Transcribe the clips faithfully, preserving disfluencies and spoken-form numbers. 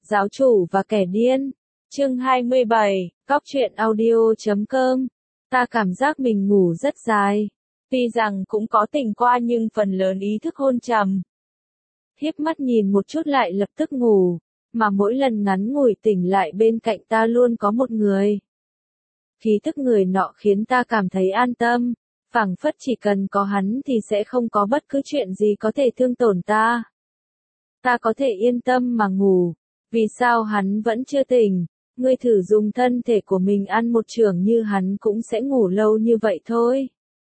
Giáo chủ và kẻ điên. Chương hai mươi bảy, Cóc truyện audio chấm com. Ta cảm giác mình ngủ rất dài. Tuy rằng cũng có tỉnh qua nhưng phần lớn ý thức hôn trầm. Hiếp mắt nhìn một chút lại lập tức ngủ, mà mỗi lần ngắn ngủi tỉnh lại bên cạnh ta luôn có một người. Khí thức người nọ khiến ta cảm thấy an tâm, phảng phất chỉ cần có hắn thì sẽ không có bất cứ chuyện gì có thể thương tổn ta. Ta có thể yên tâm mà ngủ. Vì sao hắn vẫn chưa tỉnh? Ngươi thử dùng thân thể của mình ăn một chưởng như hắn cũng sẽ ngủ lâu như vậy thôi.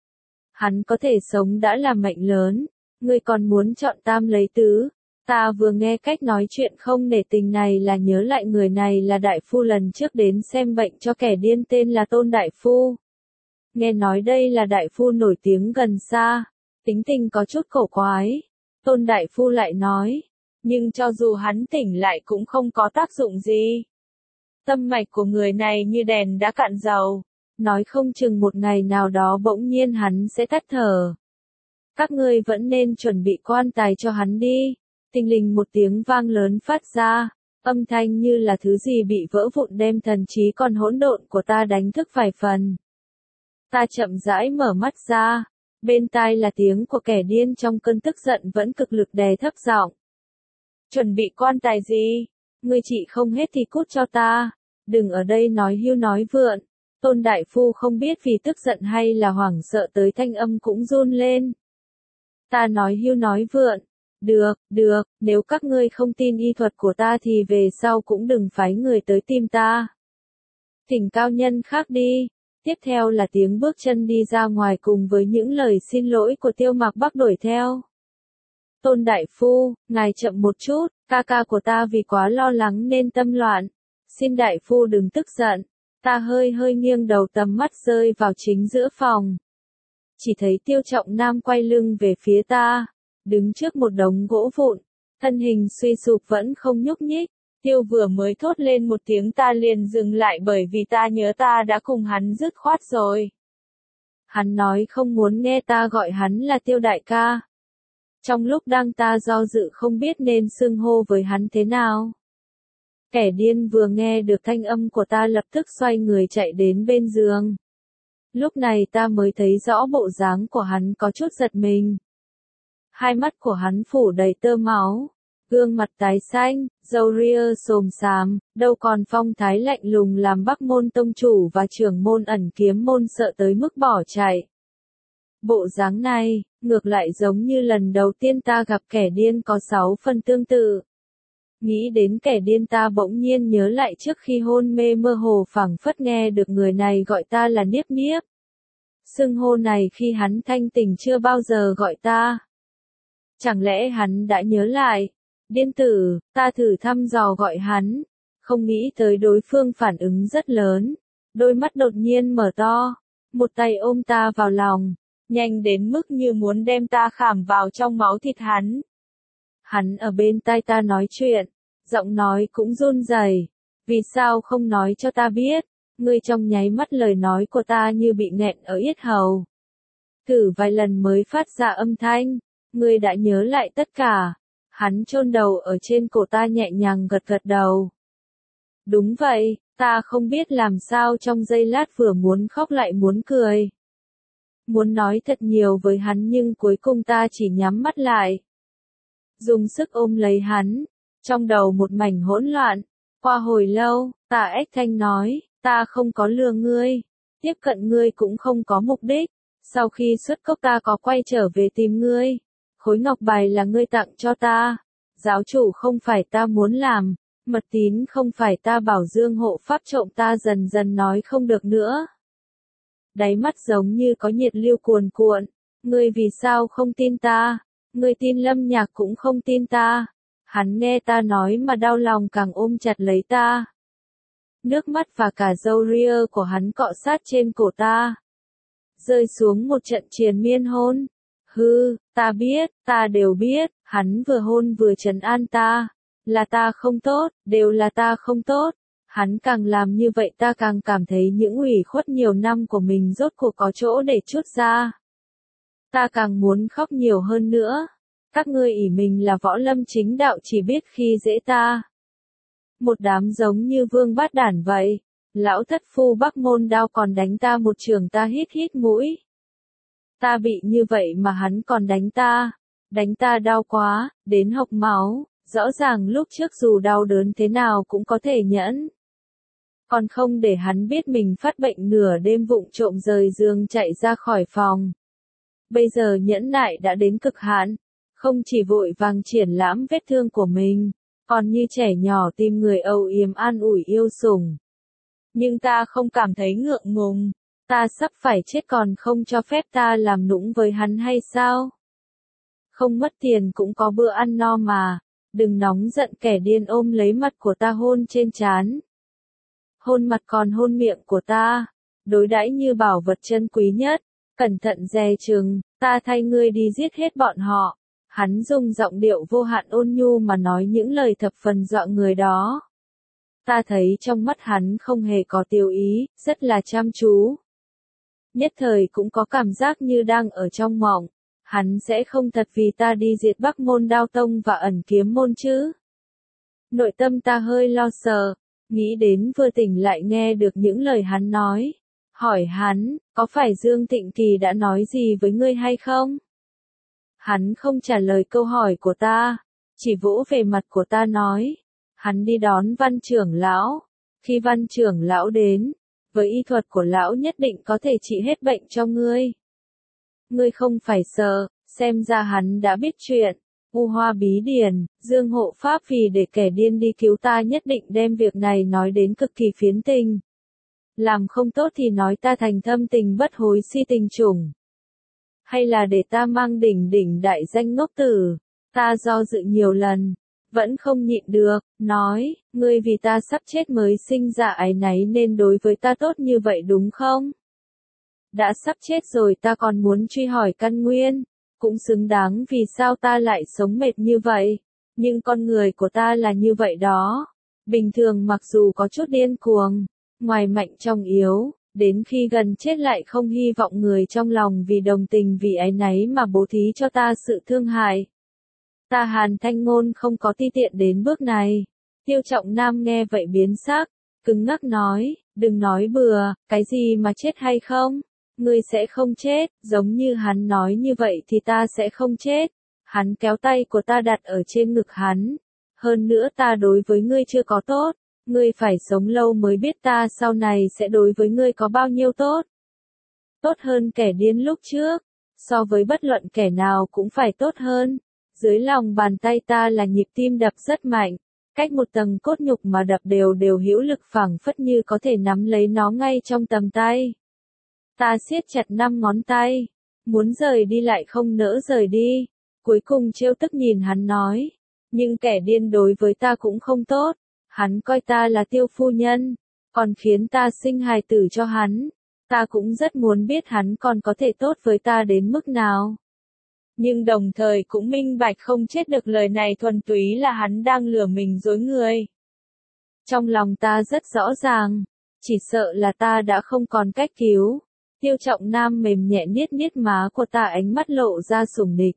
Hắn có thể sống đã là mệnh lớn. Ngươi còn muốn chọn tam lấy tứ. Ta vừa nghe cách nói chuyện không nể tình này là nhớ lại người này là đại phu lần trước đến xem bệnh cho kẻ điên tên là Tôn Đại Phu. Nghe nói đây là đại phu nổi tiếng gần xa, tính tình có chút cổ quái. Tôn Đại Phu lại nói, nhưng cho dù hắn tỉnh lại cũng không có tác dụng gì. Tâm mạch của người này như đèn đã cạn dầu, nói không chừng một ngày nào đó bỗng nhiên hắn sẽ tắt thở. Các ngươi vẫn nên chuẩn bị quan tài cho hắn đi. Tinh linh một tiếng vang lớn phát ra, âm thanh như là thứ gì bị vỡ vụn đem thần trí còn hỗn độn của ta đánh thức vài phần. Ta chậm rãi mở mắt ra, bên tai là tiếng của kẻ điên trong cơn tức giận vẫn cực lực đè thấp giọng. Chuẩn bị quan tài gì? Ngươi trị không hết thì cút cho ta, đừng ở đây nói hưu nói vượn. Tôn Đại Phu không biết vì tức giận hay là hoảng sợ tới thanh âm cũng run lên. Ta nói hưu nói vượn. Được, được, nếu các ngươi không tin y thuật của ta thì về sau cũng đừng phái người tới tìm ta. Thỉnh cao nhân khác đi. Tiếp theo là tiếng bước chân đi ra ngoài cùng với những lời xin lỗi của Tiêu Mạc Bắc đuổi theo. Tôn Đại Phu, ngài chậm một chút, ca ca của ta vì quá lo lắng nên tâm loạn. Xin Đại Phu đừng tức giận. Ta hơi hơi nghiêng đầu tầm mắt rơi vào chính giữa phòng. Chỉ thấy Tiêu Trọng Nam quay lưng về phía ta, đứng trước một đống gỗ vụn, thân hình suy sụp vẫn không nhúc nhích. Tiêu vừa mới thốt lên một tiếng ta liền dừng lại bởi vì ta nhớ ta đã cùng hắn dứt khoát rồi. Hắn nói không muốn nghe ta gọi hắn là Tiêu đại ca. Trong lúc đang ta do dự không biết nên xưng hô với hắn thế nào. Kẻ điên vừa nghe được thanh âm của ta lập tức xoay người chạy đến bên giường. Lúc này ta mới thấy rõ bộ dáng của hắn có chút giật mình. Hai mắt của hắn phủ đầy tơ máu, gương mặt tái xanh, râu ria xồm xàm, đâu còn phong thái lạnh lùng làm Bắc môn tông chủ và trưởng môn Ẩn Kiếm môn sợ tới mức bỏ chạy. Bộ dáng này, ngược lại giống như lần đầu tiên ta gặp kẻ điên có sáu phần tương tự. Nghĩ đến kẻ điên ta bỗng nhiên nhớ lại trước khi hôn mê mơ hồ phảng phất nghe được người này gọi ta là Niếp Niếp. Xưng hô này khi hắn thanh tỉnh chưa bao giờ gọi ta. Chẳng lẽ hắn đã nhớ lại? Điên tử, ta thử thăm dò gọi hắn, không nghĩ tới đối phương phản ứng rất lớn, đôi mắt đột nhiên mở to, một tay ôm ta vào lòng, nhanh đến mức như muốn đem ta khảm vào trong máu thịt hắn. Hắn ở bên tai ta nói chuyện, giọng nói cũng run rẩy. Vì sao không nói cho ta biết? Ngươi trong nháy mắt lời nói của ta như bị nghẹn ở yết hầu. Thử vài lần mới phát ra âm thanh. Ngươi đã nhớ lại tất cả. Hắn chôn đầu ở trên cổ ta nhẹ nhàng gật gật đầu. Đúng vậy, ta không biết làm sao trong giây lát vừa muốn khóc lại muốn cười. Muốn nói thật nhiều với hắn nhưng cuối cùng ta chỉ nhắm mắt lại. Dùng sức ôm lấy hắn, trong đầu một mảnh hỗn loạn. Qua hồi lâu, ta ếch thanh nói, ta không có lừa ngươi, tiếp cận ngươi cũng không có mục đích. Sau khi xuất cốc ta có quay trở về tìm ngươi. Khối ngọc bài là ngươi tặng cho ta. Giáo chủ không phải ta muốn làm. Mật tín không phải ta bảo dương hộ pháp trộm ta dần dần nói không được nữa. Đáy mắt giống như có nhiệt lưu cuồn cuộn. Ngươi vì sao không tin ta? Ngươi tin Lâm Nhạc cũng không tin ta. Hắn nghe ta nói mà đau lòng càng ôm chặt lấy ta. Nước mắt và cả râu ria của hắn cọ sát trên cổ ta. Rơi xuống một trận triền miên hôn. Hư, ta biết, ta đều biết, hắn vừa hôn vừa trấn an ta. Là ta không tốt, đều là ta không tốt. Hắn càng làm như vậy ta càng cảm thấy những ủy khuất nhiều năm của mình rốt cuộc có chỗ để trút ra. Ta càng muốn khóc nhiều hơn nữa. Các ngươi ỷ mình là võ lâm chính đạo chỉ biết khi dễ ta. Một đám giống như vương bát đản vậy. Lão thất phu Bắc Môn Đao còn đánh ta một trường, ta hít hít mũi. Ta bị như vậy mà hắn còn đánh ta. Đánh ta đau quá, đến hộc máu. Rõ ràng lúc trước dù đau đớn thế nào cũng có thể nhẫn. Còn không để hắn biết mình phát bệnh, nửa đêm vụng trộm rời giường chạy ra khỏi phòng. Bây giờ nhẫn nại đã đến cực hạn. Không chỉ vội vàng triển lãm vết thương của mình, còn như trẻ nhỏ tìm người âu yếm an ủi yêu sủng. Nhưng ta không cảm thấy ngượng ngùng. Ta sắp phải chết còn không cho phép ta làm nũng với hắn hay sao? Không mất tiền cũng có bữa ăn no mà. Đừng nóng giận, kẻ điên ôm lấy mặt của ta hôn trên trán. Hôn mặt còn hôn miệng của ta. Đối đãi như bảo vật chân quý nhất. Cẩn thận dè chừng, ta thay ngươi đi giết hết bọn họ. Hắn dùng giọng điệu vô hạn ôn nhu mà nói những lời thập phần dọa người đó. Ta thấy trong mắt hắn không hề có tiêu ý, rất là chăm chú. Nhất thời cũng có cảm giác như đang ở trong mộng. Hắn sẽ không thật vì ta đi diệt Bắc Môn Đao Tông và Ẩn Kiếm Môn chứ? Nội tâm ta hơi lo sợ, nghĩ đến vừa tỉnh lại nghe được những lời hắn nói. Hỏi hắn, có phải Dương Thịnh Kỳ đã nói gì với ngươi hay không? Hắn không trả lời câu hỏi của ta, chỉ vỗ về mặt của ta nói. Hắn đi đón Văn trưởng lão. Khi Văn trưởng lão đến, với y thuật của lão nhất định có thể trị hết bệnh cho ngươi. Ngươi không phải sợ, xem ra hắn đã biết chuyện. U Hoa Bí Điển, Dương hộ pháp vì để kẻ điên đi cứu ta nhất định đem việc này nói đến cực kỳ phiến tình. Làm không tốt thì nói ta thành thâm tình bất hối si tình chủng. Hay là để ta mang đỉnh đỉnh đại danh ngốc tử. Ta do dự nhiều lần, vẫn không nhịn được, nói, ngươi vì ta sắp chết mới sinh ra áy náy nên đối với ta tốt như vậy đúng không? Đã sắp chết rồi ta còn muốn truy hỏi căn nguyên, cũng xứng đáng vì sao ta lại sống mệt như vậy. Nhưng con người của ta là như vậy đó. Bình thường mặc dù có chút điên cuồng, ngoài mạnh trong yếu, đến khi gần chết lại không hy vọng người trong lòng vì đồng tình vì áy náy mà bố thí cho ta sự thương hại. Ta Hàn Thanh Ngôn không có ti tiện đến bước này. Tiêu Trọng Nam nghe vậy biến sắc, cứng ngắc nói, đừng nói bừa, cái gì mà chết hay không? Ngươi sẽ không chết, giống như hắn nói như vậy thì ta sẽ không chết. Hắn kéo tay của ta đặt ở trên ngực hắn. Hơn nữa ta đối với ngươi chưa có tốt, ngươi phải sống lâu mới biết ta sau này sẽ đối với ngươi có bao nhiêu tốt. Tốt hơn kẻ điên lúc trước, so với bất luận kẻ nào cũng phải tốt hơn. Dưới lòng bàn tay ta là nhịp tim đập rất mạnh, cách một tầng cốt nhục mà đập đều đều hữu lực phảng phất như có thể nắm lấy nó ngay trong tầm tay. Ta siết chặt năm ngón tay, muốn rời đi lại không nỡ rời đi, cuối cùng trêu tức nhìn hắn nói, nhưng kẻ điên đối với ta cũng không tốt, hắn coi ta là Tiêu phu nhân, còn khiến ta sinh hài tử cho hắn, ta cũng rất muốn biết hắn còn có thể tốt với ta đến mức nào. Nhưng đồng thời cũng minh bạch không chết được lời này thuần túy là hắn đang lừa mình dối người. Trong lòng ta rất rõ ràng, chỉ sợ là ta đã không còn cách cứu. Tiêu Trọng Nam mềm nhẹ niết niết má của ta, ánh mắt lộ ra sủng nịch.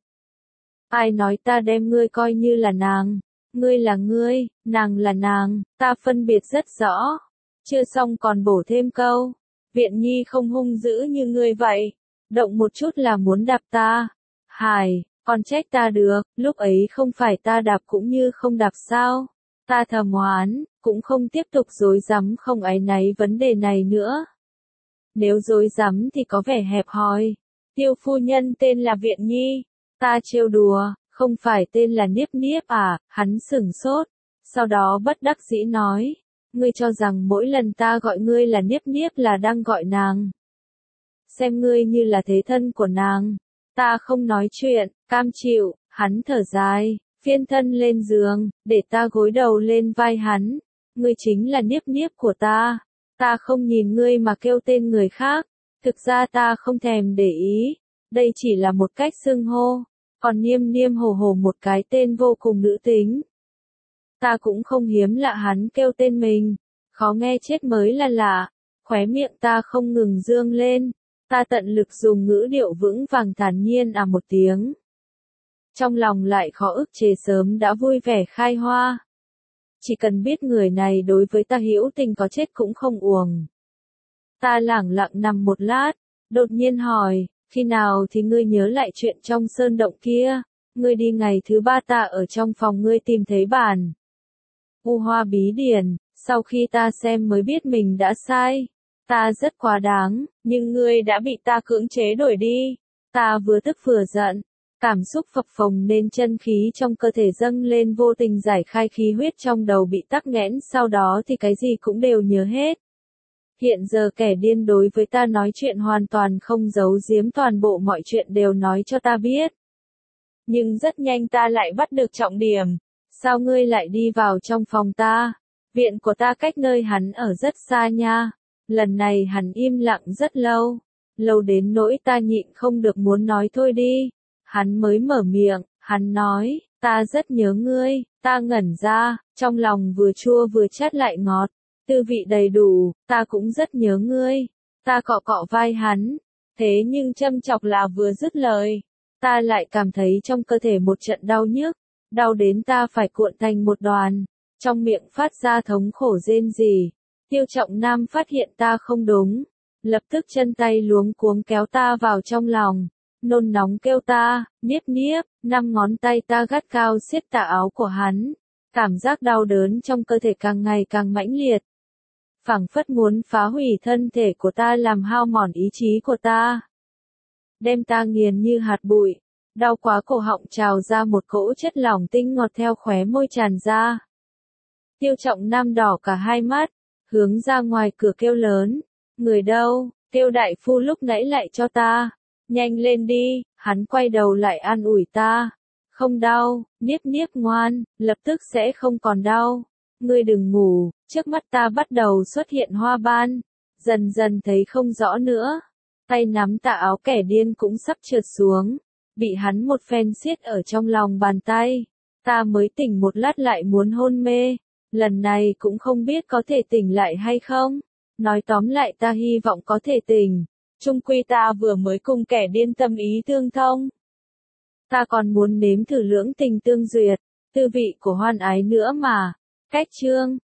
Ai nói ta đem ngươi coi như là nàng, ngươi là ngươi, nàng là nàng, ta phân biệt rất rõ. Chưa xong còn bổ thêm câu, Viện Nhi không hung dữ như ngươi vậy, động một chút là muốn đạp ta. Hài, còn trách ta được, lúc ấy không phải ta đạp cũng như không đạp sao? Ta thầm oán, cũng không tiếp tục dối rắm không áy náy vấn đề này nữa. Nếu dối rắm thì có vẻ hẹp hòi. Tiêu phu nhân tên là Viện Nhi. Ta trêu đùa, không phải tên là Niếp Niếp à? Hắn sửng sốt. Sau đó bất đắc dĩ nói, ngươi cho rằng mỗi lần ta gọi ngươi là Niếp Niếp là đang gọi nàng. Xem ngươi như là thế thân của nàng. Ta không nói chuyện, cam chịu, hắn thở dài, phiên thân lên giường, để ta gối đầu lên vai hắn. Ngươi chính là Niếp Niếp của ta. Ta không nhìn ngươi mà kêu tên người khác. Thực ra ta không thèm để ý. Đây chỉ là một cách xưng hô. Còn Niêm Niêm Hồ Hồ một cái tên vô cùng nữ tính. Ta cũng không hiếm lạ hắn kêu tên mình. Khó nghe chết mới là lạ. Khóe miệng ta không ngừng dương lên. Ta tận lực dùng ngữ điệu vững vàng thản nhiên à một tiếng. Trong lòng lại khó ức chế sớm đã vui vẻ khai hoa. chỉ cần biết người này đối với ta hữu tình có chết cũng không uổng. Ta lẳng lặng nằm một lát, đột nhiên hỏi, khi nào thì ngươi nhớ lại chuyện trong sơn động kia, ngươi đi ngày thứ ba ta ở trong phòng ngươi tìm thấy bản U Hoa Bí Điển, sau khi ta xem mới biết mình đã sai. Ta rất quá đáng, nhưng ngươi đã bị ta cưỡng chế đuổi đi. Ta vừa tức vừa giận, cảm xúc phập phồng nên chân khí trong cơ thể dâng lên vô tình giải khai khí huyết trong đầu bị tắc nghẽn, sau đó thì cái gì cũng đều nhớ hết. Hiện giờ kẻ điên đối với ta nói chuyện hoàn toàn không giấu giếm, toàn bộ mọi chuyện đều nói cho ta biết. Nhưng rất nhanh ta lại bắt được trọng điểm. Sao ngươi lại đi vào trong phòng ta? Viện của ta cách nơi hắn ở rất xa nha. Lần này hắn im lặng rất lâu. Lâu đến nỗi ta nhịn không được muốn nói thôi đi. Hắn mới mở miệng, hắn nói, ta rất nhớ ngươi. Ta ngẩn ra, trong lòng vừa chua vừa chát lại ngọt. Tư vị đầy đủ, ta cũng rất nhớ ngươi. Ta cọ cọ vai hắn. Thế nhưng châm chọc là vừa dứt lời, ta lại cảm thấy trong cơ thể một trận đau nhức. Đau đến ta phải cuộn thành một đoàn, trong miệng phát ra thống khổ rên rỉ. Tiêu Trọng Nam phát hiện ta không đúng, lập tức chân tay luống cuống kéo ta vào trong lòng, nôn nóng kêu ta, Niếp Niếp, năm ngón tay ta gắt cao siết tà áo của hắn, cảm giác đau đớn trong cơ thể càng ngày càng mãnh liệt. Phảng phất muốn phá hủy thân thể của ta, làm hao mòn ý chí của ta, đem ta nghiền như hạt bụi. Đau quá, cổ họng trào ra một cỗ chất lỏng tinh ngọt theo khóe môi tràn ra. Tiêu Trọng Nam đỏ cả hai mắt, hướng ra ngoài cửa kêu lớn, người đâu, Tiêu đại phu lúc nãy lại cho ta, nhanh lên đi. Hắn quay đầu lại an ủi ta, không đau, Niếp Niếp ngoan, lập tức sẽ không còn đau, ngươi đừng ngủ. Trước mắt ta bắt đầu xuất hiện hoa ban, dần dần thấy không rõ nữa, tay nắm tà áo kẻ điên cũng sắp trượt xuống. Bị hắn một phen siết ở trong lòng bàn tay, ta mới tỉnh một lát lại muốn hôn mê, lần này cũng không biết có thể tỉnh lại hay không. Nói tóm lại ta hy vọng có thể tỉnh, chung quy ta vừa mới cùng kẻ điên tâm ý tương thông. Ta còn muốn nếm thử lưỡng tình tương duyệt, tư vị của hoan ái nữa mà. Cách chương